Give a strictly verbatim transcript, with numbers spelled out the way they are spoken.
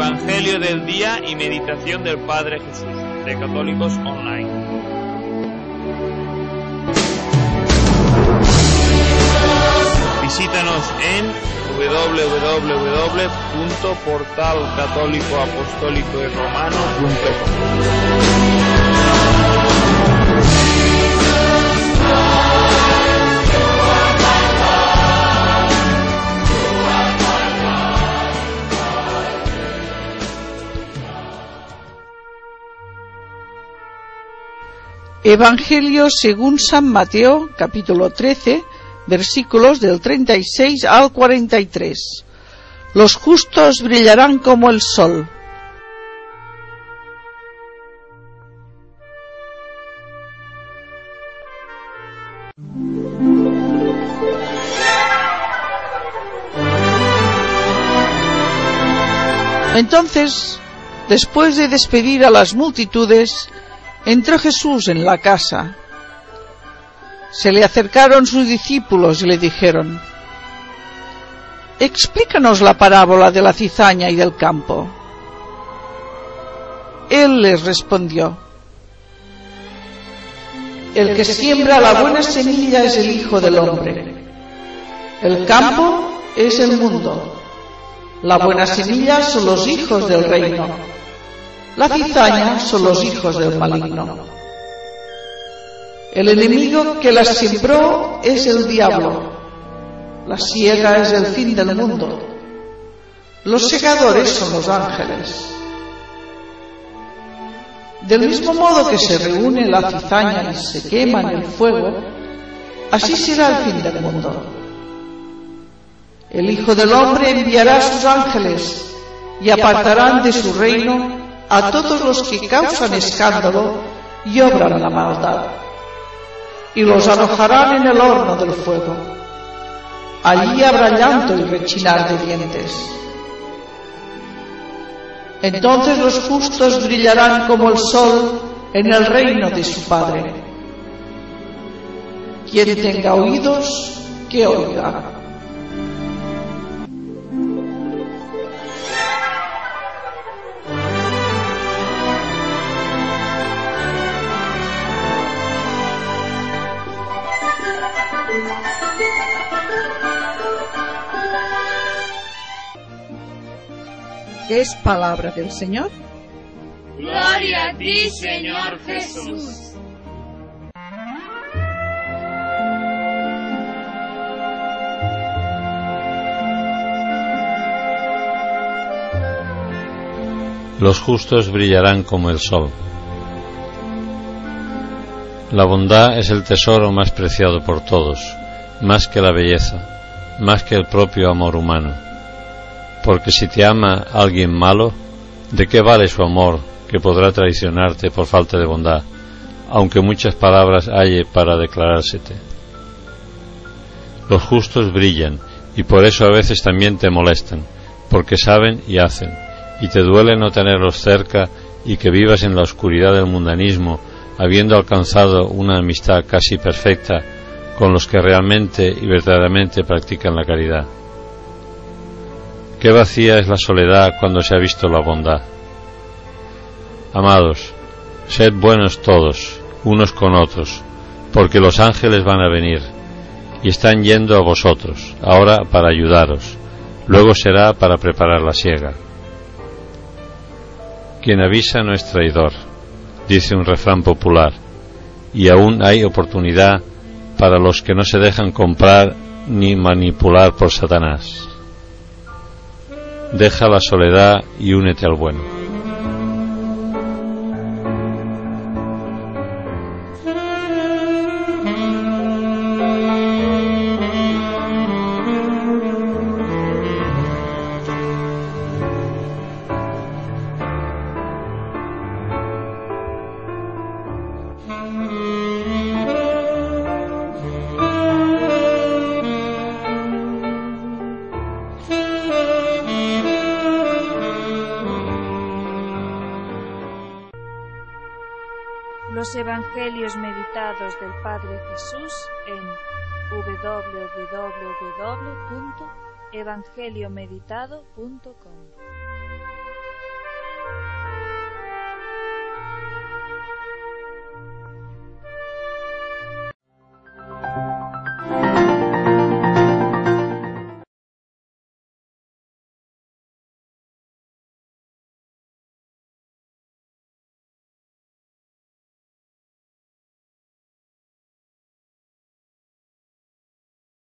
Evangelio del día y meditación del Padre Jesús, de Católicos Online. Visítanos en doble u doble u doble u punto portal católico apostólico y romano punto com. Evangelio según San Mateo, capítulo trece, versículos del treinta y seis al cuarenta y tres. Los justos brillarán como el sol. Entonces, después de despedir a las multitudes, entró Jesús en la casa. Se le acercaron sus discípulos y le dijeron: «Explícanos la parábola de la cizaña y del campo». Él les respondió: «El que siembra la buena semilla es el Hijo del Hombre. El campo es el mundo. La buena semilla son los hijos del reino. La cizaña son los hijos del maligno. El enemigo que las sembró es el diablo. La siega es el fin del mundo. Los segadores son los ángeles. Del mismo modo que se reúne la cizaña y se quema en el fuego, así será el fin del mundo. El Hijo del Hombre enviará a sus ángeles y apartarán de su reino a todos los que causan escándalo y obran la maldad, y los arrojarán en el horno del fuego. Allí habrá llanto y rechinar de dientes. Entonces los justos brillarán como el sol en el reino de su Padre. Quien tenga oídos, que oiga. Es palabra del Señor. Gloria a ti, Señor Jesús. Los justos brillarán como el sol. La bondad es el tesoro más preciado por todos, más que la belleza, más que el propio amor humano. Porque si te ama alguien malo, ¿de qué vale su amor que podrá traicionarte por falta de bondad, aunque muchas palabras halle para declarársete? Los justos brillan, y por eso a veces también te molestan, porque saben y hacen, y te duele no tenerlos cerca y que vivas en la oscuridad del mundanismo, habiendo alcanzado una amistad casi perfecta con los que realmente y verdaderamente practican la caridad. Qué vacía es la soledad cuando se ha visto la bondad. Amados, sed buenos todos, unos con otros, porque los ángeles van a venir, y están yendo a vosotros, ahora para ayudaros, luego será para preparar la siega. Quien avisa no es traidor, dice un refrán popular, y aún hay oportunidad para los que no se dejan comprar ni manipular por Satanás. Deja la soledad y únete al bueno. Los Evangelios meditados del Padre Jesús en doble u doble u doble u punto evangeliomeditado punto com.